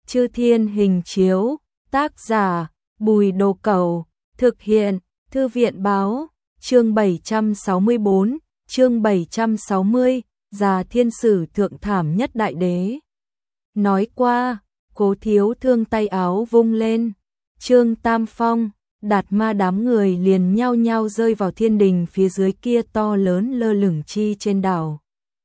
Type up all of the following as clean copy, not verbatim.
Chư Thiên hình chiếu, tác giả, Bùi Đồ Cẩu, thực hiện, Thư viện báo, chương 764, chương 760, Già Thiên Sử thượng thảm nhất đại đế. Nói qua, Cố Thiếu Thương tay áo vung lên, Trương Tam Phong, Đạt Ma đám người liền nhao nhao rơi vào thiên đình phía dưới kia to lớn lơ lửng chi trên đảo.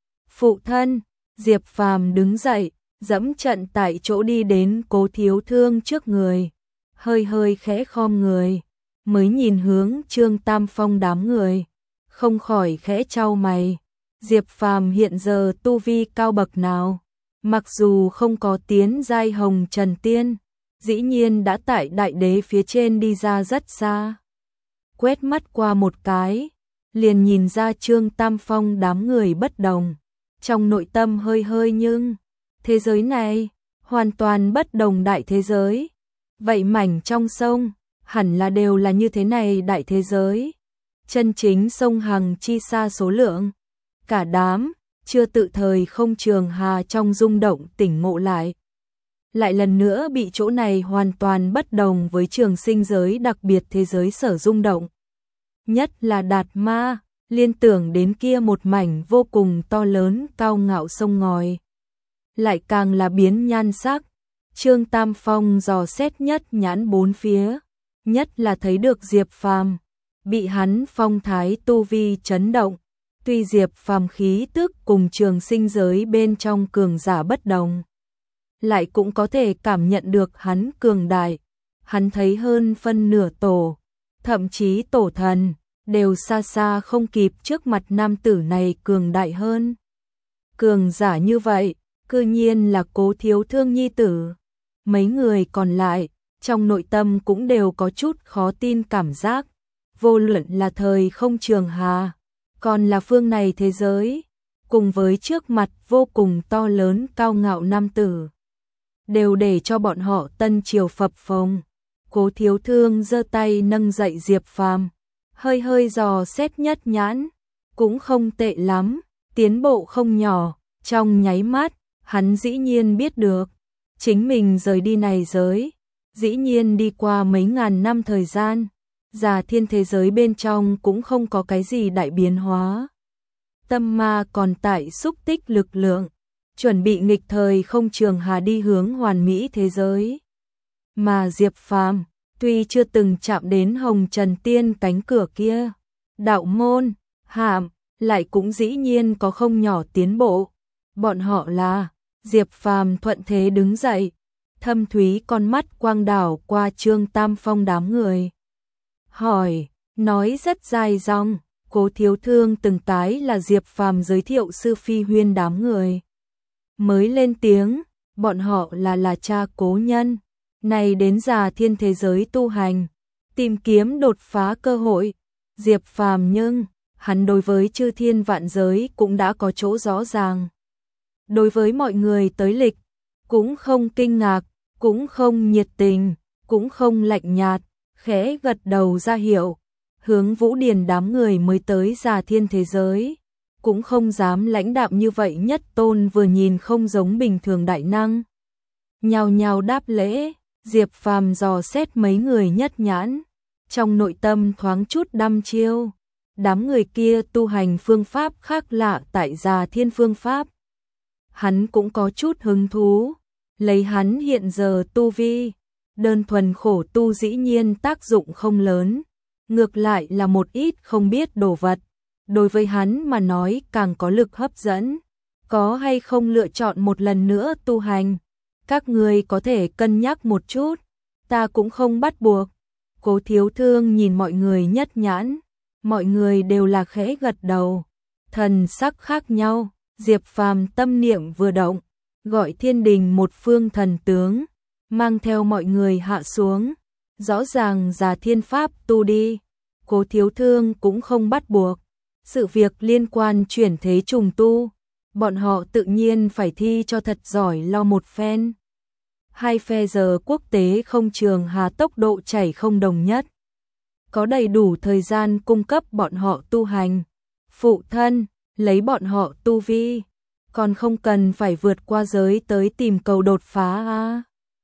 Phụ thân, Diệp Phàm đứng dậy, dẫm trận tại chỗ đi đến Cố Thiếu Thương trước người, hơi hơi khẽ khom người, mới nhìn hướng Trương Tam Phong đám người, không khỏi khẽ chau mày. Diệp Phàm hiện giờ tu vi cao bậc nào? Mặc dù không có tiến giai hồng trần tiên, dĩ nhiên đã tại đại đế phía trên đi ra rất xa. Quét mắt qua một cái, liền nhìn ra Trương Tam Phong đám người bất đồng, trong nội tâm hơi hơi nhưng thế giới này hoàn toàn bất đồng đại thế giới. Vậy mảnh trong sông hẳn là đều là như thế này đại thế giới. Chân chính sông Hằng chi xa số lượng. Cả đám chưa tự thời không trường hà trong rung động tỉnh ngộ lại. Lại lần nữa bị chỗ này hoàn toàn bất đồng với trường sinh giới đặc biệt thế giới sở rung động. Nhất là Đạt Ma, liên tưởng đến kia một mảnh vô cùng to lớn cao ngạo sông ngòi. Lại càng là biến nhan sắc. Trương Tam Phong dò xét nhất nhãn bốn phía, nhất là thấy được Diệp Phàm, bị hắn phong thái tu vi chấn động. Tuy Diệp Phàm khí tức cùng trường sinh giới bên trong cường giả bất đồng, lại cũng có thể cảm nhận được hắn cường đại. Hắn thấy hơn phân nửa tổ, thậm chí tổ thần, đều xa xa không kịp trước mặt nam tử này cường đại hơn. Cường giả như vậy, cư nhiên là Cố Thiếu Thương nhi tử. Mấy người còn lại, trong nội tâm cũng đều có chút khó tin cảm giác. Vô luận là thời không trường hà, còn là phương này thế giới, cùng với trước mặt vô cùng to lớn cao ngạo nam tử, đều để cho bọn họ tân triều phập phồng. Cố Thiếu Thương giơ tay nâng dậy Diệp Phàm, hơi hơi dò xét nhất nhãn, cũng không tệ lắm, tiến bộ không nhỏ. Trong nháy mắt, hắn dĩ nhiên biết được, chính mình rời đi này giới, dĩ nhiên đi qua mấy ngàn năm thời gian, Già Thiên thế giới bên trong cũng không có cái gì đại biến hóa. Tâm ma còn tại xúc tích lực lượng, chuẩn bị nghịch thời không trường hà đi hướng hoàn mỹ thế giới. Mà Diệp Phàm, tuy chưa từng chạm đến hồng trần tiên cánh cửa kia, đạo môn, hàm, lại cũng dĩ nhiên có không nhỏ tiến bộ. Bọn họ là, Diệp Phàm thuận thế đứng dậy, thâm thúy con mắt quang đảo qua Trương Tam Phong đám người. Hỏi, nói rất dài dòng, Cố Thiếu Thương từng cái là Diệp Phàm giới thiệu sư phi huyên đám người. Mới lên tiếng, bọn họ là cha cố nhân, này đến Già Thiên thế giới tu hành, tìm kiếm đột phá cơ hội. Diệp Phàm nhưng, hắn đối với chư thiên vạn giới cũng đã có chỗ rõ ràng. Đối với mọi người tới lịch, cũng không kinh ngạc, cũng không nhiệt tình, cũng không lạnh nhạt, khẽ gật đầu ra hiệu, hướng Vũ Điền đám người mới tới Già Thiên thế giới, cũng không dám lãnh đạm như vậy. Nhất Tôn vừa nhìn không giống bình thường đại năng, nhao nhao đáp lễ. Diệp Phàm dò xét mấy người nhất nhãn, trong nội tâm thoáng chút đăm chiêu. Đám người kia tu hành phương pháp khác lạ tại Già Thiên phương pháp, hắn cũng có chút hứng thú. Lấy hắn hiện giờ tu vi, đơn thuần khổ tu dĩ nhiên tác dụng không lớn, ngược lại là một ít không biết đồ vật, đối với hắn mà nói càng có lực hấp dẫn. Có hay không lựa chọn một lần nữa tu hành, các người có thể cân nhắc một chút, ta cũng không bắt buộc. Cố Thiếu Thương nhìn mọi người nhất nhãn, mọi người đều là khẽ gật đầu, thần sắc khác nhau. Diệp Phàm tâm niệm vừa động, gọi thiên đình một phương thần tướng, mang theo mọi người hạ xuống, rõ ràng Già Thiên pháp tu đi. Cố Thiếu Thương cũng không bắt buộc, sự việc liên quan chuyển thế trùng tu, bọn họ tự nhiên phải thi cho thật giỏi lo một phen. Hai phe giờ quốc tế không trường hà tốc độ chảy không đồng nhất, có đầy đủ thời gian cung cấp bọn họ tu hành. Phụ thân, lấy bọn họ tu vi, còn không cần phải vượt qua giới tới tìm cầu đột phá à?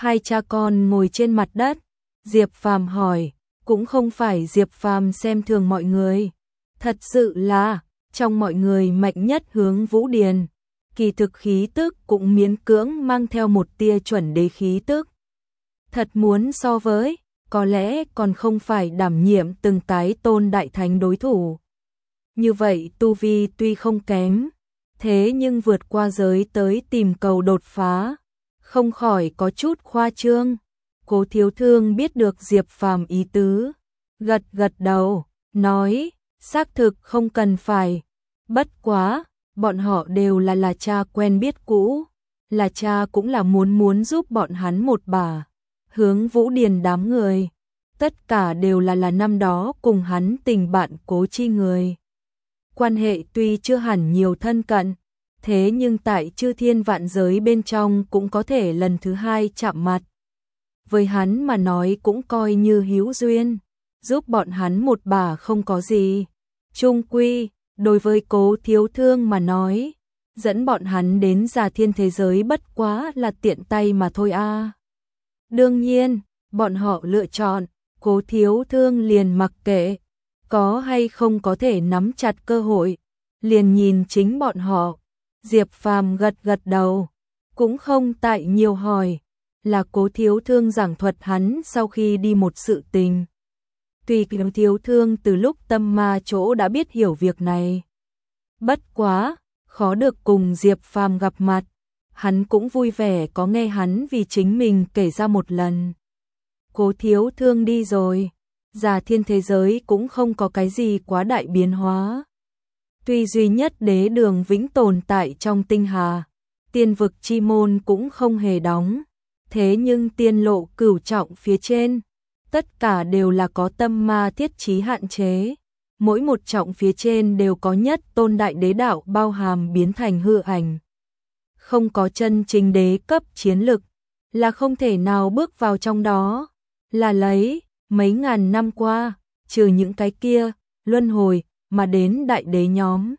Hai cha con ngồi trên mặt đất, Diệp Phàm hỏi, cũng không phải Diệp Phàm xem thường mọi người. Thật sự là, trong mọi người mạnh nhất Hướng Vũ Điền, kỳ thực khí tức cũng miễn cưỡng mang theo một tia chuẩn đế khí tức. Thật muốn so với, có lẽ còn không phải đảm nhiệm từng cái tôn đại thánh đối thủ. Như vậy tu vi tuy không kém, thế nhưng vượt qua giới tới tìm cầu đột phá, không khỏi có chút khoa trương. Cố Thiếu Thương biết được Diệp Phàm ý tứ, gật gật đầu, nói, xác thực không cần phải. Bất quá, bọn họ đều là cha quen biết cũ, là cha cũng là muốn giúp bọn hắn một bà. Hướng Vũ Điền đám người, tất cả đều là năm đó cùng hắn tình bạn Cố Chi người. Quan hệ tuy chưa hẳn nhiều thân cận, thế nhưng tại chư thiên vạn giới bên trong cũng có thể lần thứ hai chạm mặt. Với hắn mà nói cũng coi như hữu duyên, giúp bọn hắn một bà không có gì. Chung quy, đối với Cố Thiếu Thương mà nói, dẫn bọn hắn đến Già Thiên thế giới bất quá là tiện tay mà thôi a. Đương nhiên, bọn họ lựa chọn, Cố Thiếu Thương liền mặc kệ, có hay không có thể nắm chặt cơ hội, liền nhìn chính bọn họ. Diệp Phàm gật gật đầu, cũng không tại nhiều hỏi, là Cố Thiếu Thương giảng thuật hắn sau khi đi một sự tình. Tuy Cố Thiếu Thương từ lúc tâm ma chỗ đã biết hiểu việc này. Bất quá, khó được cùng Diệp Phàm gặp mặt, hắn cũng vui vẻ có nghe hắn vì chính mình kể ra một lần. Cố Thiếu Thương đi rồi, Già Thiên thế giới cũng không có cái gì quá đại biến hóa. Tuy duy nhất đế đường vĩnh tồn tại trong tinh hà, tiên vực chi môn cũng không hề đóng, thế nhưng tiên lộ cửu trọng phía trên, tất cả đều là có tâm ma thiết trí hạn chế. Mỗi một trọng phía trên đều có nhất tôn đại đế đạo bao hàm biến thành hư ảnh. Không có chân chính đế cấp chiến lực, là không thể nào bước vào trong đó. Là lấy, mấy ngàn năm qua, trừ những cái kia, luân hồi, mà đến đại đế nhóm.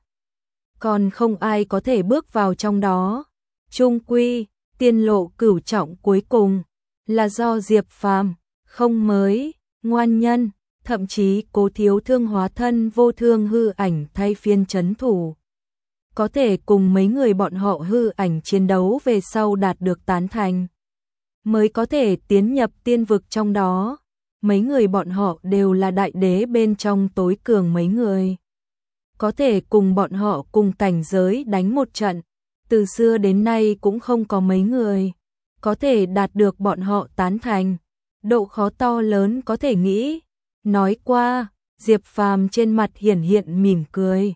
Còn không ai có thể bước vào trong đó. Chung quy, tiên lộ cửu trọng cuối cùng, là do Diệp Phàm, không mới, ngoan nhân, thậm chí Cố Thiếu Thương hóa thân vô thương hư ảnh thay phiên trấn thủ. Có thể cùng mấy người bọn họ hư ảnh chiến đấu về sau đạt được tán thành, mới có thể tiến nhập tiên vực trong đó. Mấy người bọn họ đều là đại đế bên trong tối cường mấy người. Có thể cùng bọn họ cùng cảnh giới đánh một trận, từ xưa đến nay cũng không có mấy người. Có thể đạt được bọn họ tán thành, độ khó to lớn có thể nghĩ. Nói qua, Diệp Phàm trên mặt hiển hiện mỉm cười,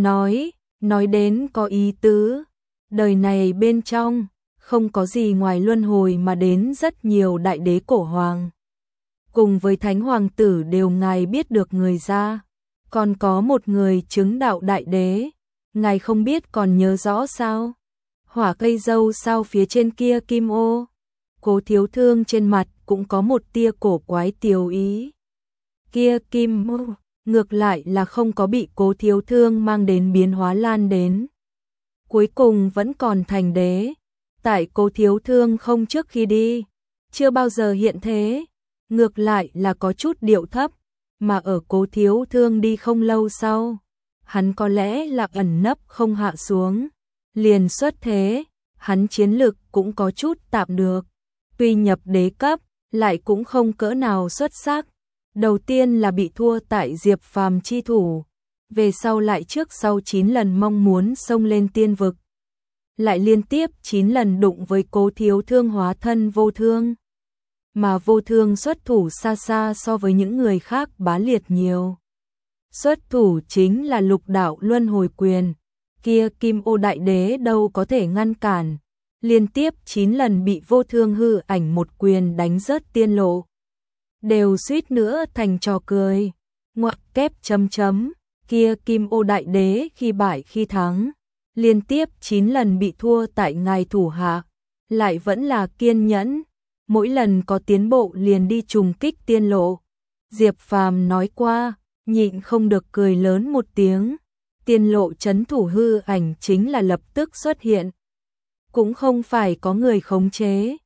nói đến có ý tứ, đời này bên trong, không có gì ngoài luân hồi mà đến rất nhiều đại đế cổ hoàng. Cùng với thánh hoàng tử đều ngài biết được người ra, còn có một người chứng đạo đại đế, ngài không biết còn nhớ rõ sao? Hỏa cây dâu sao phía trên kia kim ô? Cố Thiếu Thương trên mặt cũng có một tia cổ quái tiêu ý. Kia kim ô, ngược lại là không có bị Cố Thiếu Thương mang đến biến hóa lan đến. Cuối cùng vẫn còn thành đế, tại Cố Thiếu Thương không trước khi đi, chưa bao giờ hiện thế, ngược lại là có chút điệu thấp, mà ở Cố Thiếu Thương đi không lâu sau, hắn có lẽ là ẩn nấp không hạ xuống, liền xuất thế, hắn chiến lực cũng có chút tạm được, tuy nhập đế cấp, lại cũng không cỡ nào xuất sắc. Đầu tiên là bị thua tại Diệp Phàm chi thủ, về sau lại trước sau 9 lần mong muốn xông lên tiên vực, lại liên tiếp 9 lần đụng với Cố Thiếu Thương hóa thân vô thương. Mà vô thương xuất thủ xa xa so với những người khác bá liệt nhiều. Xuất thủ chính là lục đạo luân hồi quyền, kia kim ô đại đế đâu có thể ngăn cản, liên tiếp 9 lần bị vô thương hư ảnh một quyền đánh rớt tiên lộ. Đều suýt nữa thành trò cười, ngoặc kép chấm chấm, kia kim ô đại đế khi bại khi thắng, liên tiếp 9 lần bị thua tại ngài thủ hạ, lại vẫn là kiên nhẫn, mỗi lần có tiến bộ liền đi trùng kích tiên lộ. Diệp Phàm nói qua, nhịn không được cười lớn một tiếng, tiên lộ trấn thủ hư ảnh chính là lập tức xuất hiện. Cũng không phải có người khống chế,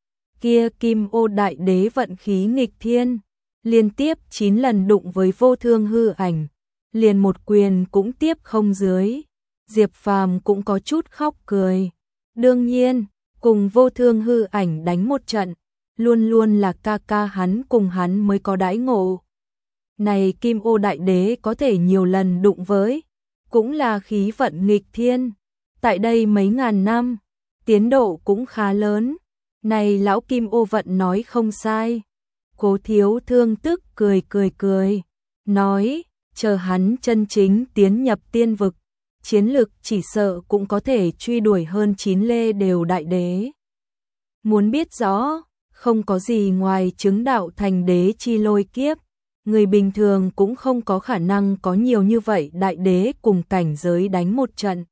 Kia Kim Ô Đại Đế vận khí nghịch thiên, liên tiếp 9 lần đụng với Vô Thương hư ảnh, liền một quyền cũng tiếp không dưới. Diệp Phàm cũng có chút khóc cười. Đương nhiên, cùng Vô Thương hư ảnh đánh một trận, luôn luôn là ca ca hắn cùng hắn mới có đãi ngộ. Này Kim Ô Đại Đế có thể nhiều lần đụng với, cũng là khí vận nghịch thiên. Tại đây mấy ngàn năm, tiến độ cũng khá lớn. Này lão Kim Ô vận nói không sai. Cố Thiếu Thương tức cười, nói, chờ hắn chân chính tiến nhập tiên vực, chiến lực chỉ sợ cũng có thể truy đuổi hơn 9 lê đều đại đế. Muốn biết rõ, không có gì ngoài chứng đạo thành đế chi lôi kiếp, người bình thường cũng không có khả năng có nhiều như vậy đại đế cùng cảnh giới đánh một trận.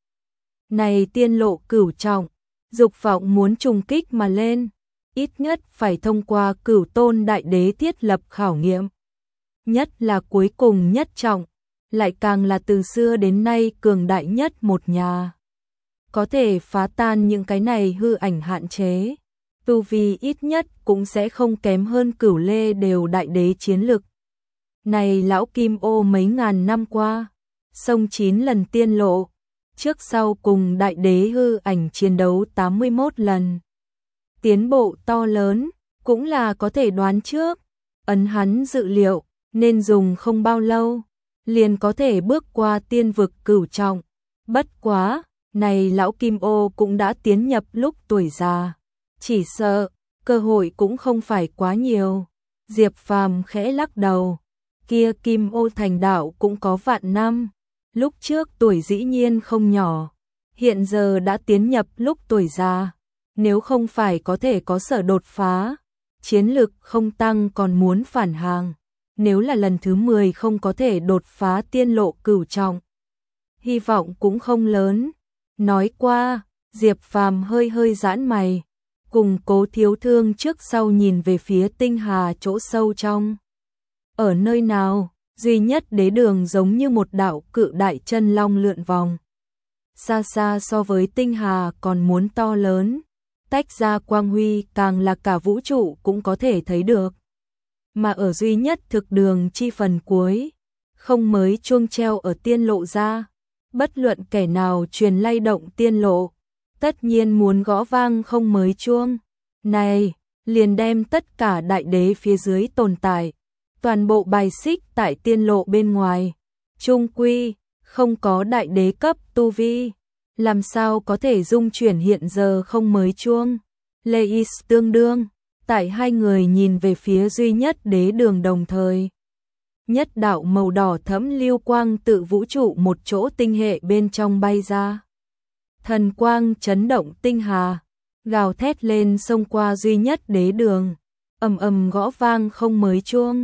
Này tiên lộ cửu trọng, dục vọng muốn trùng kích mà lên, ít nhất phải thông qua cửu tôn đại đế thiết lập khảo nghiệm. Nhất là cuối cùng nhất trọng, lại càng là từ xưa đến nay cường đại nhất một nhà. Có thể phá tan những cái này hư ảnh hạn chế, tu vi ít nhất cũng sẽ không kém hơn cửu lê đều đại đế chiến lực. Này lão Kim Ô mấy ngàn năm qua, xông 9 lần tiên lộ, trước sau cùng đại đế hư ảnh chiến đấu 81 lần. Tiến bộ to lớn, cũng là có thể đoán trước, ấn hắn dự liệu, nên dùng không bao lâu, liền có thể bước qua tiên vực cửu trọng. Bất quá, này lão Kim Ô cũng đã tiến nhập lúc tuổi già, chỉ sợ, cơ hội cũng không phải quá nhiều. Diệp Phàm khẽ lắc đầu, kia Kim Ô thành đạo cũng có vạn năm, lúc trước tuổi dĩ nhiên không nhỏ, hiện giờ đã tiến nhập lúc tuổi già, nếu không phải có thể có sở đột phá, chiến lực không tăng còn muốn phản hàng, nếu là lần thứ 10 không có thể đột phá tiên lộ cửu trọng, hy vọng cũng không lớn. Nói qua, Diệp Phàm hơi giãn mày, cùng Cố Thiếu Thương trước sau nhìn về phía tinh hà chỗ sâu trong. Ở nơi nào, duy nhất đế đường giống như một đạo cự đại chân long lượn vòng. Xa xa so với tinh hà còn muốn to lớn, tách ra quang huy càng là cả vũ trụ cũng có thể thấy được. Mà ở duy nhất thực đường chi phần cuối, không mới chuông treo ở tiên lộ ra, bất luận kẻ nào truyền lay động tiên lộ, tất nhiên muốn gõ vang không mới chuông. Này, liền đem tất cả đại đế phía dưới tồn tại, toàn bộ bài xích tại tiên lộ bên ngoài. Trung quy, không có đại đế cấp tu vi, làm sao có thể dung chuyển hiện giờ không mới chuông. Leis tương đương, tại hai người nhìn về phía duy nhất đế đường đồng thời. Nhất đạo màu đỏ thẫm lưu quang tự vũ trụ một chỗ tinh hệ bên trong bay ra. Thần quang chấn động tinh hà, gào thét lên xông qua duy nhất đế đường, ầm ầm gõ vang không mới chuông.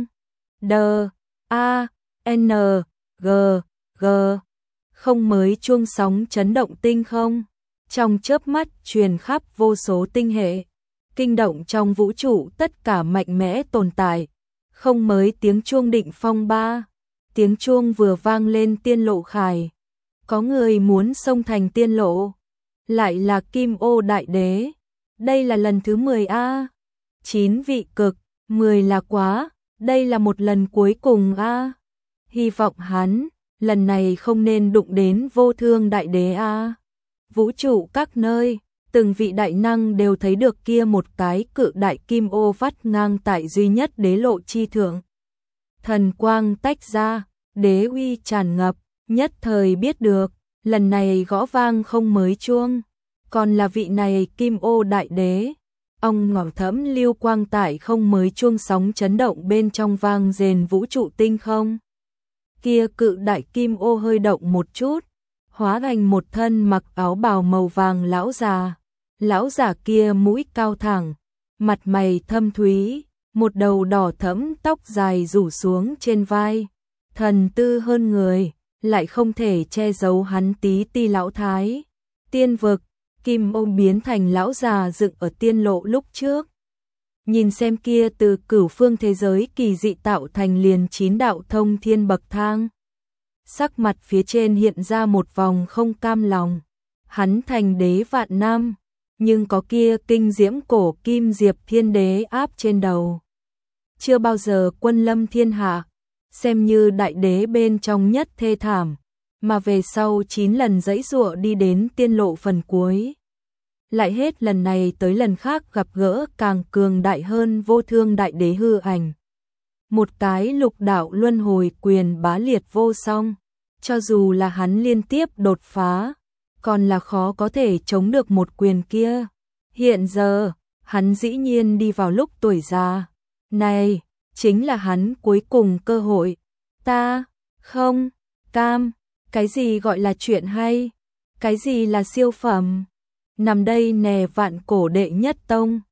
D-A-N-G-G, không mới chuông sóng chấn động tinh không, trong chớp mắt truyền khắp vô số tinh hệ, kinh động trong vũ trụ tất cả mạnh mẽ tồn tại. Không mới tiếng chuông định phong ba, tiếng chuông vừa vang lên tiên lộ khải. Có người muốn xông thành tiên lộ, lại là Kim Ô Đại Đế. Đây là lần thứ 10A, 9 vị cực, 10 là quá, đây là một lần cuối cùng A. Hy vọng hắn, lần này không nên đụng đến Vô Thương Đại Đế A. Vũ trụ các nơi, từng vị đại năng đều thấy được kia một cái cự đại kim ô vắt ngang tại duy nhất đế lộ chi thượng. Thần quang tách ra, đế uy tràn ngập, nhất thời biết được, lần này gõ vang không mới chuông, còn là vị này Kim Ô Đại Đế. Ông ngỏ thẫm lưu quang tại không mới chuông sóng chấn động bên trong vang rền vũ trụ tinh không. Kia cự đại kim ô hơi động một chút, hóa thành một thân mặc áo bào màu vàng lão già. Lão già kia mũi cao thẳng, mặt mày thâm thúy, một đầu đỏ thẫm tóc dài rủ xuống trên vai, thần tư hơn người, lại không thể che giấu hắn tí ti lão thái. Tiên vực, Kim Ô biến thành lão già dựng ở tiên lộ lúc trước. Nhìn xem kia từ cửu phương thế giới kỳ dị tạo thành liền 9 đạo thông thiên bậc thang. Sắc mặt phía trên hiện ra một vòng không cam lòng. Hắn thành đế vạn năm, nhưng có kia kinh diễm cổ kim Diệp Thiên Đế áp trên đầu. Chưa bao giờ quân lâm thiên hạ, xem như đại đế bên trong nhất thê thảm, mà về sau 9 lần giãy giụa đi đến tiên lộ phần cuối. Lại hết lần này tới lần khác gặp gỡ càng cường đại hơn vô thương đại đế hư ảnh. Một cái lục đạo luân hồi quyền bá liệt vô song, cho dù là hắn liên tiếp đột phá, còn là khó có thể chống được một quyền kia. Hiện giờ, hắn dĩ nhiên đi vào lúc tuổi già. Này, chính là hắn cuối cùng cơ hội. Ta, không, cam, cái gì gọi là chuyện hay? Cái gì là siêu phẩm? Nằm đây nè vạn cổ đệ nhất tông.